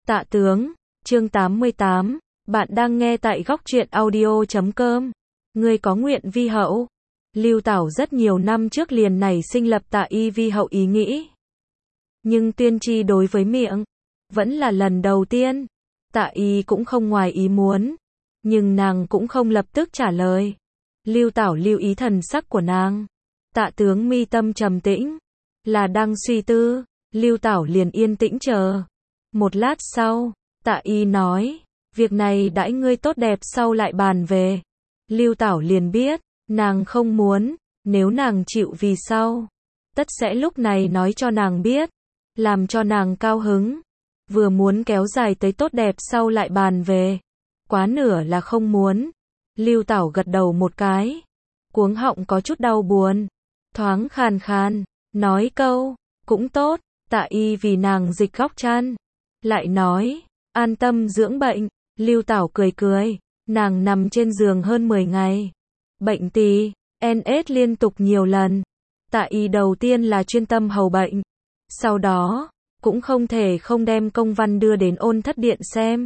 Tạ tướng, chương 88, bạn đang nghe tại góc truyện audio.com. Ngươi có nguyện vi hậu. Lưu Tảo rất nhiều năm trước liền nảy sinh lập Tạ Y vi hậu ý nghĩ. Nhưng tiên tri đối với miệng, vẫn là lần đầu tiên. Tạ Y cũng không ngoài ý muốn, nhưng nàng cũng không lập tức trả lời. Lưu Tảo lưu ý thần sắc của nàng. Tạ tướng mi tâm trầm tĩnh, là đang suy tư. Lưu Tảo liền yên tĩnh chờ. Một lát sau, Tạ Y nói, việc này đãi ngươi tốt đẹp sau lại bàn về. Lưu Tảo liền biết, nàng không muốn, nếu nàng chịu vì sau, tất sẽ lúc này nói cho nàng biết, làm cho nàng cao hứng. Vừa muốn kéo dài tới tốt đẹp sau lại bàn về, quá nửa là không muốn. Lưu Tảo gật đầu một cái, cuống họng có chút đau buồn, thoáng khàn khàn, nói câu, cũng tốt. Tạ Y vì nàng dịch góc chăn, lại nói, an tâm dưỡng bệnh. Lưu Tảo cười cười, nàng nằm trên giường hơn 10 ngày. Bệnh tỳ, NS liên tục nhiều lần. Tạ Y đầu tiên là chuyên tâm hầu bệnh. Sau đó, cũng không thể không đem công văn đưa đến Ôn Thất Điện xem.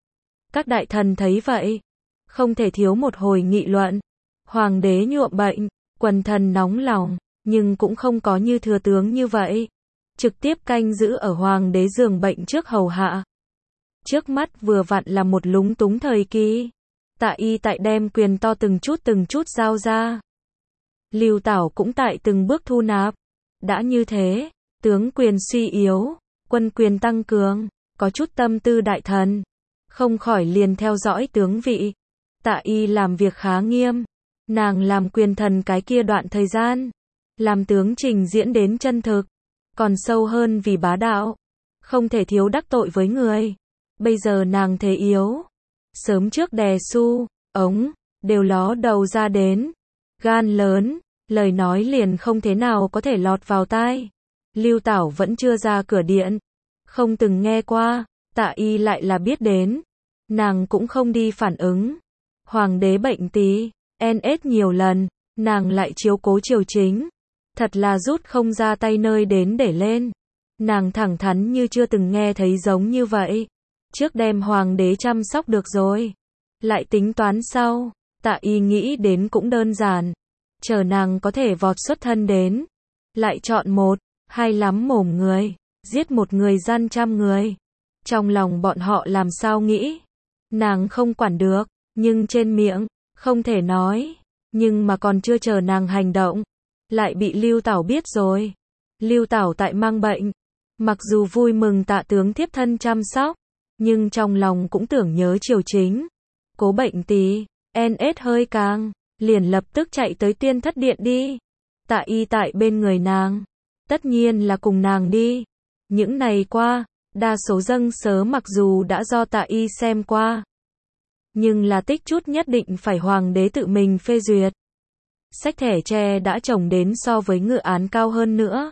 Các đại thần thấy vậy, không thể thiếu một hồi nghị luận. Hoàng đế nhuộm bệnh, quần thần nóng lòng, nhưng cũng không có như thừa tướng như vậy. Trực tiếp canh giữ ở hoàng đế giường bệnh trước hầu hạ. Trước mắt vừa vặn là một lúng túng thời kỳ. Tạ Y tại đem quyền to từng chút giao ra. Lưu Tảo cũng tại từng bước thu nạp. Đã như thế, tướng quyền suy yếu, quân quyền tăng cường, có chút tâm tư đại thần, không khỏi liền theo dõi tướng vị. Tạ Y làm việc khá nghiêm. Nàng làm quyền thần cái kia đoạn thời gian, làm tướng trình diễn đến chân thực, còn sâu hơn vì bá đạo, không thể thiếu đắc tội với người. Bây giờ nàng thế yếu, sớm trước đè su, ống, đều ló đầu ra đến, gan lớn, lời nói liền không thế nào có thể lọt vào tai. Lưu Tảo vẫn chưa ra cửa điện, không từng nghe qua, Tạ Y lại là biết đến, nàng cũng không đi phản ứng. Hoàng đế bệnh tỳ, NS nhiều lần, nàng lại chiếu cố triều chính, thật là rút không ra tay nơi đến để lên. Nàng thẳng thắn như chưa từng nghe thấy giống như vậy. Trước đem hoàng đế chăm sóc được rồi, lại tính toán sau. Tạ Y nghĩ đến cũng đơn giản, chờ nàng có thể vọt xuất thân đến, lại chọn một, hai lắm mồm người, giết một người gian trăm người. Trong lòng bọn họ làm sao nghĩ, nàng không quản được, nhưng trên miệng, không thể nói. Nhưng mà còn chưa chờ nàng hành động, lại bị Lưu Tảo biết rồi. Lưu Tảo tại mang bệnh, mặc dù vui mừng Tạ tướng thiếp thân chăm sóc, nhưng trong lòng cũng tưởng nhớ triều chính. Cố bệnh tỳ, NS hơi càng, liền lập tức chạy tới Tiên Thất Điện đi. Tạ Y tại bên người nàng, tất nhiên là cùng nàng đi. Những ngày qua, đa số dâng sớ mặc dù đã do Tạ Y xem qua, nhưng là tích chút nhất định phải hoàng đế tự mình phê duyệt. Sách thẻ tre đã trồng đến so với ngự án cao hơn nữa.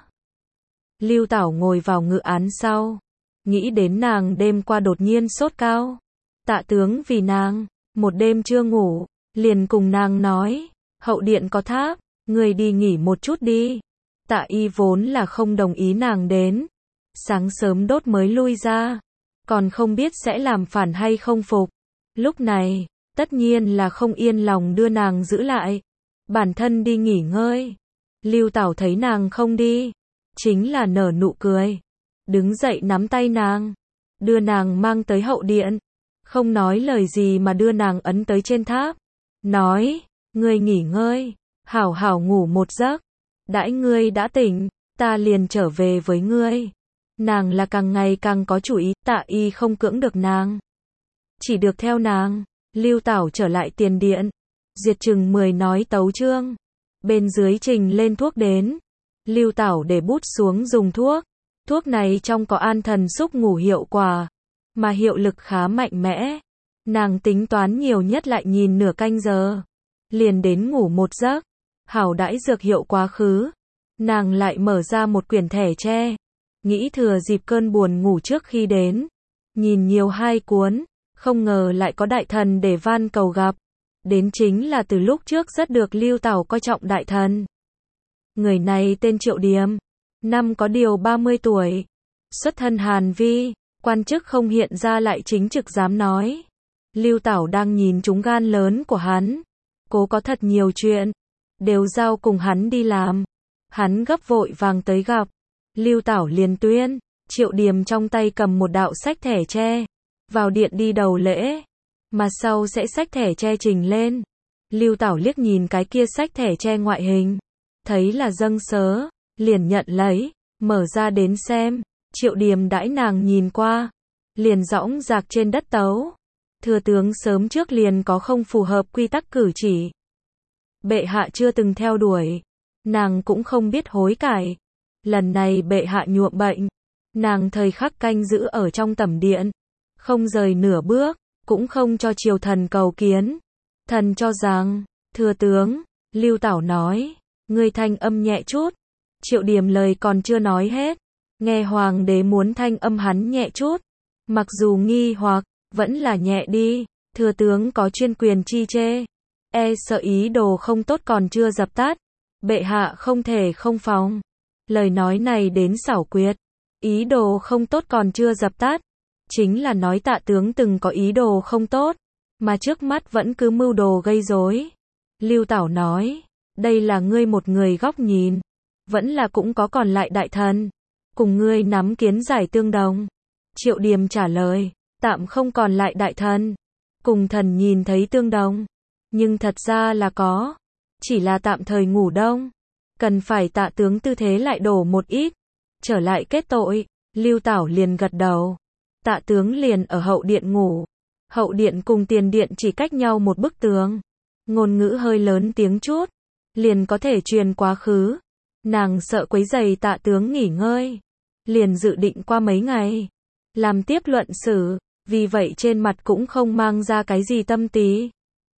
Lưu Tảo ngồi vào ngự án sau, nghĩ đến nàng đêm qua đột nhiên sốt cao. Tạ tướng vì nàng, một đêm chưa ngủ, liền cùng nàng nói, hậu điện có tháp, người đi nghỉ một chút đi. Tạ Y vốn là không đồng ý nàng đến, sáng sớm đốt mới lui ra, còn không biết sẽ làm phản hay không phục. Lúc này, tất nhiên là không yên lòng đưa nàng giữ lại, bản thân đi nghỉ ngơi. Lưu Tảo thấy nàng không đi, chính là nở nụ cười, đứng dậy nắm tay nàng, đưa nàng mang tới hậu điện, không nói lời gì mà đưa nàng ấn tới trên tháp, nói, ngươi nghỉ ngơi, hảo hảo ngủ một giấc, đãi ngươi đã tỉnh, ta liền trở về với ngươi. Nàng là càng ngày càng có chủ ý, Tạ Y không cưỡng được nàng, chỉ được theo nàng. Lưu Tảo trở lại tiền điện, duyệt chừng 10 nói tấu chương, bên dưới trình lên thuốc đến. Lưu Tảo để bút xuống dùng thuốc. Thuốc này trong có an thần xúc ngủ hiệu quả, mà hiệu lực khá mạnh mẽ. Nàng tính toán nhiều nhất lại nhìn nửa canh giờ, liền đến ngủ một giấc. Hảo đãi dược hiệu quá khứ, nàng lại mở ra một quyển thẻ tre, nghĩ thừa dịp cơn buồn ngủ trước khi đến, nhìn nhiều 2 cuốn, không ngờ lại có đại thần để van cầu gặp. Đến chính là từ lúc trước rất được Lưu Tảo coi trọng đại thần. Người này tên Triệu Điềm, năm có điều 30 tuổi, xuất thân Hàn Vi, Quan chức không hiện ra lại chính trực dám nói. Lưu Tảo đang nhìn trúng gan lớn của hắn. Cố có thật nhiều chuyện. Đều giao cùng hắn đi làm. Hắn gấp vội vàng tới gặp. Lưu Tảo liền tuyên. Triệu Điềm trong tay cầm một đạo sách thẻ tre. Vào điện đi đầu lễ. Mà sau sẽ xách thẻ tre trình lên. Lưu Tảo liếc nhìn cái kia sách thẻ tre ngoại hình. Thấy là dâng sớ. Liền nhận lấy. Mở ra đến xem. Triệu Điềm đãi nàng nhìn qua. Liền dõng dạc trên đất tấu. Thừa tướng sớm trước liền có không phù hợp quy tắc cử chỉ. Bệ hạ chưa từng theo đuổi. Nàng cũng không biết hối cải. Lần này bệ hạ nhuộm bệnh. Nàng thời khắc canh giữ ở trong tẩm điện. Không rời nửa bước. Cũng không cho triều thần cầu kiến. Thần cho rằng, thừa tướng, Lưu Tảo nói, ngươi thanh âm nhẹ chút. Triệu Điềm lời còn chưa nói hết. Nghe hoàng đế muốn thanh âm hắn nhẹ chút. Mặc dù nghi hoặc, vẫn là nhẹ đi. Thừa tướng có chuyên quyền chi chê. E sợ ý đồ không tốt còn chưa dập tắt. Bệ hạ không thể không phòng. Lời nói này đến xảo quyệt. Ý đồ không tốt còn chưa dập tắt. Chính là nói Tạ tướng từng có ý đồ không tốt. Mà trước mắt vẫn cứ mưu đồ gây rối. Lưu Tảo nói. Đây là ngươi một người góc nhìn. Vẫn là cũng có còn lại đại thần. Cùng ngươi nắm kiến giải tương đồng. Triệu Điềm trả lời. Tạm không còn lại đại thần. Cùng thần nhìn thấy tương đồng. Nhưng thật ra là có. Chỉ là tạm thời ngủ đông. Cần phải Tạ tướng tư thế lại đổ một ít. Trở lại kết tội. Lưu Tảo liền gật đầu. Tạ tướng liền ở hậu điện ngủ. Hậu điện cùng tiền điện chỉ cách nhau một bức tường. Ngôn ngữ hơi lớn tiếng chút. Liền có thể truyền quá khứ. Nàng sợ quấy rầy Tạ tướng nghỉ ngơi. Liền dự định qua mấy ngày. Làm tiếp luận xử. Vì vậy trên mặt cũng không mang ra cái gì tâm tí.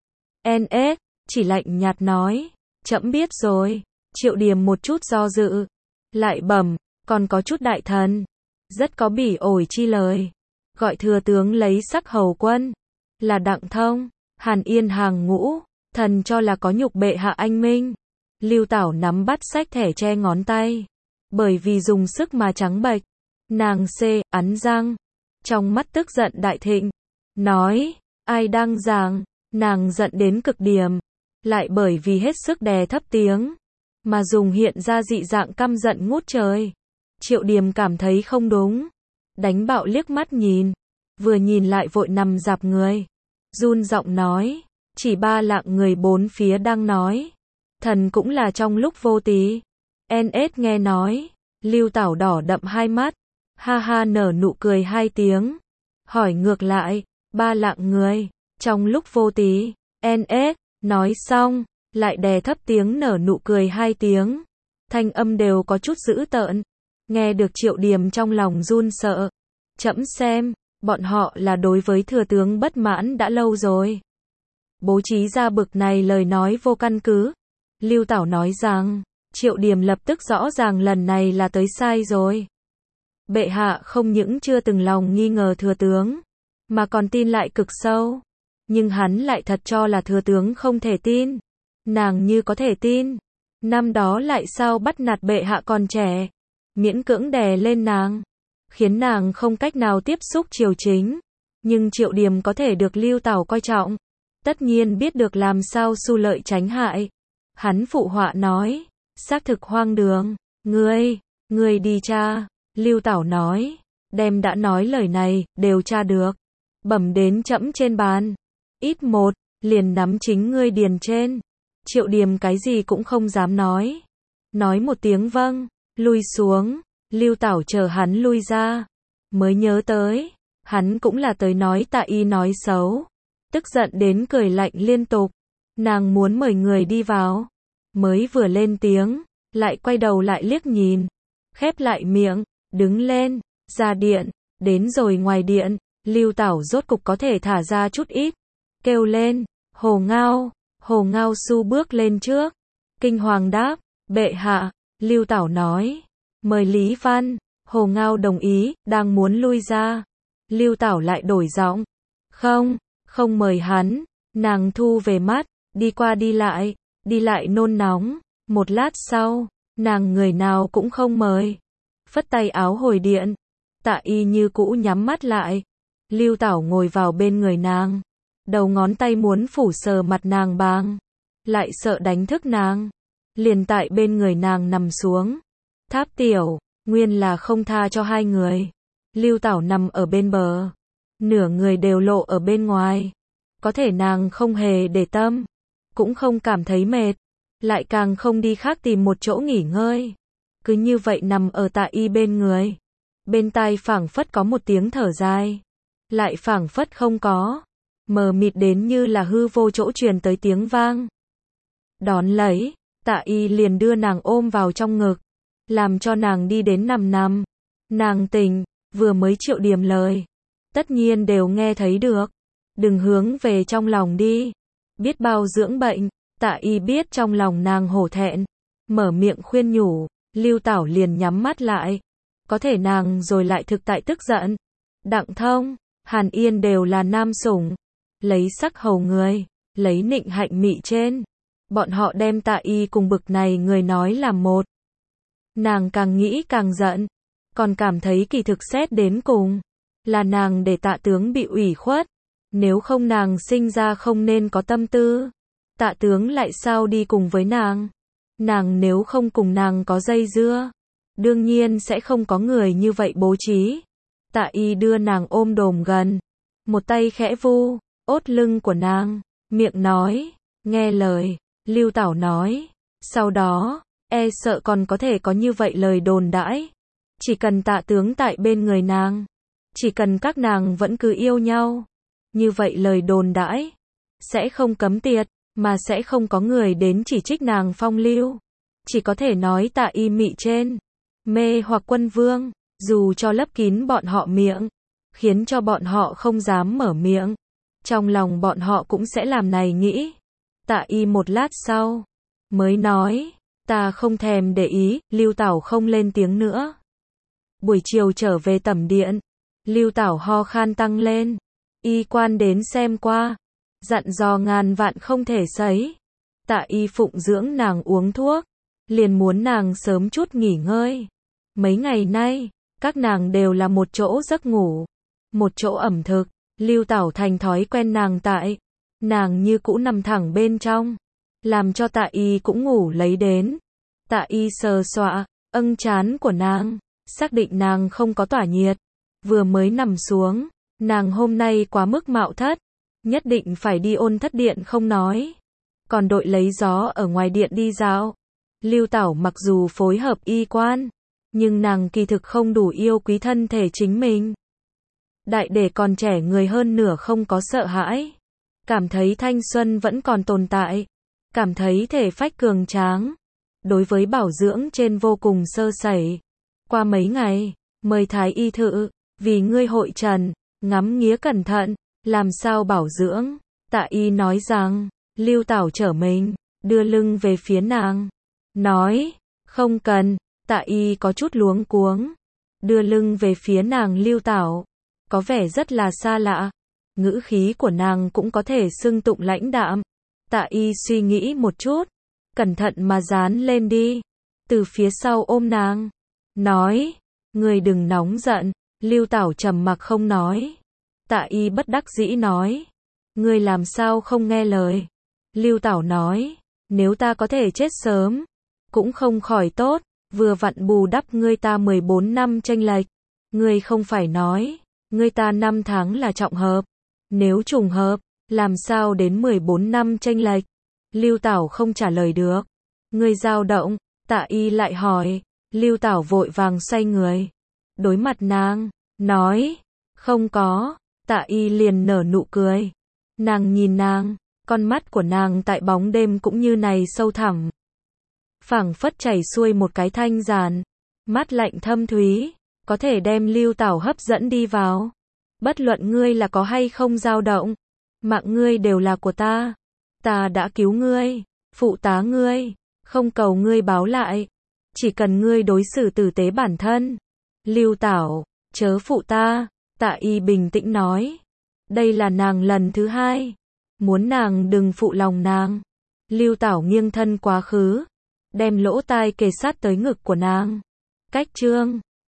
NS, chỉ lạnh nhạt nói. Trẫm biết rồi. Triệu Điềm một chút do dự. Lại bẩm, còn có chút đại thần. Rất có bỉ ổi chi lời. Gọi thừa tướng lấy sắc hầu quân. Là Đặng Thông, Hàn Yên hàng ngũ. Thần cho là có nhục bệ hạ anh minh. Lưu Tảo nắm bắt sách thẻ che ngón tay. Bởi vì dùng sức mà trắng bệch. Nàng ắn răng. Trong mắt tức giận đại thịnh. Nói, ai đang giảng. Nàng giận đến cực điểm. Lại bởi vì hết sức đè thấp tiếng. Mà dùng hiện ra dị dạng căm giận ngút trời. Triệu Điềm cảm thấy không đúng. Đánh bạo liếc mắt nhìn. Vừa nhìn lại vội nằm dạp người. Run giọng nói. Chỉ ba lạng người bốn phía đang nói. Thần cũng là trong lúc vô tí. NS nghe nói. Lưu Tảo đỏ đậm hai mắt. Ha ha nở nụ cười hai tiếng. Hỏi ngược lại. Ba lạng người. Trong lúc vô tí. NS. Nói xong. Lại đè thấp tiếng nở nụ cười hai tiếng. Thanh âm đều có chút dữ tợn. Nghe được Triệu Điềm trong lòng run sợ. Trẫm xem. Bọn họ là đối với thừa tướng bất mãn đã lâu rồi. Bố trí ra bực này lời nói vô căn cứ. Lưu Tảo nói rằng. Triệu Điềm lập tức rõ ràng lần này là tới sai rồi. Bệ hạ không những chưa từng lòng nghi ngờ thừa tướng. Mà còn tin lại cực sâu. Nhưng hắn lại thật cho là thừa tướng không thể tin. Nàng như có thể tin. Năm đó lại sao bắt nạt bệ hạ còn trẻ. Miễn cưỡng đè lên nàng. Khiến nàng không cách nào tiếp xúc triều chính. Nhưng Triệu Điềm có thể được Lưu Tảo coi trọng. Tất nhiên biết được làm sao xu lợi tránh hại. Hắn phụ họa nói. Xác thực hoang đường. Ngươi đi tra. Lưu Tảo nói. Đem đã nói lời này, đều tra được. Bẩm đến trẫm trên bàn. Ít một, liền nắm chính ngươi điền trên. Triệu Điềm cái gì cũng không dám nói. Nói một tiếng vâng, lui xuống. Lưu Tảo chờ hắn lui ra. Mới nhớ tới. Hắn cũng là tới nói Tạ y nói xấu. Tức giận đến cười lạnh liên tục. Nàng muốn mời người đi vào. Mới vừa lên tiếng. Lại quay đầu lại liếc nhìn. Khép lại miệng. Đứng lên. Ra điện. Đến rồi ngoài điện. Lưu Tảo rốt cục có thể thả ra chút ít. Kêu lên. Hồ Ngao. Hồ Ngao Su bước lên trước. Kinh hoàng đáp. Bệ hạ. Lưu Tảo nói. Mời Lý Văn. Hồ Ngao đồng ý. Đang muốn lui ra. Lưu Tảo lại đổi giọng. Không mời hắn. Nàng thu về mắt. Đi qua đi lại nôn nóng. Một lát sau. Nàng người nào cũng không mời. Phất tay áo hồi điện. Tạ Y như cũ nhắm mắt lại. Lưu Tảo ngồi vào bên người nàng. Đầu ngón tay muốn phủ sờ mặt nàng bàng. Lại sợ đánh thức nàng. Liền tại bên người nàng nằm xuống. Tháp tiểu, nguyên là không tha cho hai người. Lưu Tảo nằm ở bên bờ. Nửa người đều lộ ở bên ngoài. Có thể nàng không hề để tâm. Cũng không cảm thấy mệt. Lại càng không đi khác tìm một chỗ nghỉ ngơi. Cứ như vậy nằm ở Tạ Y bên người. Bên tai phảng phất có một tiếng thở dài. Lại phảng phất không có. Mờ mịt đến như là hư vô chỗ truyền tới tiếng vang. Đón lấy, Tạ Y liền đưa nàng ôm vào trong ngực. Làm cho nàng đi đến nằm. Nàng tỉnh, vừa mới triệu điểm lời. Tất nhiên đều nghe thấy được. Đừng hướng về trong lòng đi. Biết bao dưỡng bệnh. Tạ Y biết trong lòng nàng hổ thẹn. Mở miệng khuyên nhủ. Lưu Tảo liền nhắm mắt lại. Có thể nàng rồi lại thực tại tức giận. Đặng Thông, Hàn Yên đều là nam sủng. Lấy sắc hầu người. Lấy nịnh hạnh mị trên. Bọn họ đem Tạ Y cùng bực này người nói làm một. Nàng càng nghĩ càng giận. Còn cảm thấy kỳ thực xét đến cùng. Là nàng để Tạ tướng bị ủy khuất. Nếu không nàng sinh ra không nên có tâm tư. Tạ tướng lại sao đi cùng với nàng. Nàng nếu không cùng nàng có dây dưa. Đương nhiên sẽ không có người như vậy bố trí. Tạ Y đưa nàng ôm đồm gần. Một tay khẽ vu, ốt lưng của nàng. Miệng nói, nghe lời. Lưu Tảo nói. Sau đó, e sợ còn có thể có như vậy lời đồn đãi. Chỉ cần Tạ tướng tại bên người nàng. Chỉ cần các nàng vẫn cứ yêu nhau. Như vậy lời đồn đãi. Sẽ không cấm tiệt. Mà sẽ không có người đến chỉ trích nàng phong lưu. Chỉ có thể nói Tạ Y mị trên. Mê hoặc quân vương. Dù cho lấp kín bọn họ miệng. Khiến cho bọn họ không dám mở miệng. Trong lòng bọn họ cũng sẽ làm này nghĩ. Tạ Y một lát sau. Mới nói. Ta không thèm để ý. Lưu Tảo không lên tiếng nữa. Buổi chiều trở về tẩm điện. Lưu Tảo ho khan tăng lên. Y quan đến xem qua. Dặn dò ngàn vạn không thể sấy. Tạ Y phụng dưỡng nàng uống thuốc. Liền muốn nàng sớm chút nghỉ ngơi. Mấy ngày nay, các nàng đều là một chỗ giấc ngủ. Một chỗ ẩm thực. Lưu Tảo thành thói quen nàng tại. Nàng như cũ nằm thẳng bên trong. Làm cho Tạ Y cũng ngủ lấy đến. Tạ Y sờ soạ, âng trán của nàng. Xác định nàng không có tỏa nhiệt. Vừa mới nằm xuống. Nàng hôm nay quá mức mạo thất. Nhất định phải đi ôn thất điện không nói. Còn đội lấy gió ở ngoài điện đi dạo. Lưu Tảo mặc dù phối hợp y quan. Nhưng nàng kỳ thực không đủ yêu quý thân thể chính mình. Đại để còn trẻ người hơn nửa không có sợ hãi. Cảm thấy thanh xuân vẫn còn tồn tại. Cảm thấy thể phách cường tráng. Đối với bảo dưỡng trên vô cùng sơ sẩy. Qua mấy ngày, mời thái y thự. Vì ngươi hội trần, ngắm nghía cẩn thận. Làm sao bảo dưỡng? Tạ Y nói rằng, Lưu Tảo trở mình, đưa lưng về phía nàng. Nói, không cần. Tạ Y có chút luống cuống. Đưa lưng về phía nàng Lưu Tảo. Có vẻ rất là xa lạ. Ngữ khí của nàng cũng có thể xưng tụng lãnh đạm. Tạ Y suy nghĩ một chút. Cẩn thận mà dán lên đi. Từ phía sau ôm nàng. Nói, ngươi đừng nóng giận. Lưu Tảo trầm mặc không nói. Tạ Y bất đắc dĩ nói. Ngươi làm sao không nghe lời. Lưu Tảo nói. Nếu ta có thể chết sớm. Cũng không khỏi tốt. Vừa vặn bù đắp ngươi ta 14 năm chênh lệch. Ngươi không phải nói. Ngươi ta 5 tháng là trọng hợp. Nếu trùng hợp. Làm sao đến 14 năm chênh lệch. Lưu Tảo không trả lời được. Ngươi dao động. Tạ Y lại hỏi. Lưu Tảo vội vàng xoay người. Đối mặt nàng. Nói. Không có. Tạ Y liền nở nụ cười. Nàng nhìn nàng, con mắt của nàng tại bóng đêm cũng như này sâu thẳm. Phảng phất chảy xuôi một cái thanh giàn, mắt lạnh thâm thúy, có thể đem Lưu Tảo hấp dẫn đi vào. Bất luận ngươi là có hay không dao động, mạng ngươi đều là của ta. Ta đã cứu ngươi, phụ tá ngươi, không cầu ngươi báo lại. Chỉ cần ngươi đối xử tử tế bản thân. Lưu Tảo, chớ phụ ta. Tạ Y bình tĩnh nói. Đây là nàng lần thứ hai. Muốn nàng đừng phụ lòng nàng. Lưu Tảo nghiêng thân quá khứ. Đem lỗ tai kề sát tới ngực của nàng. Cách chương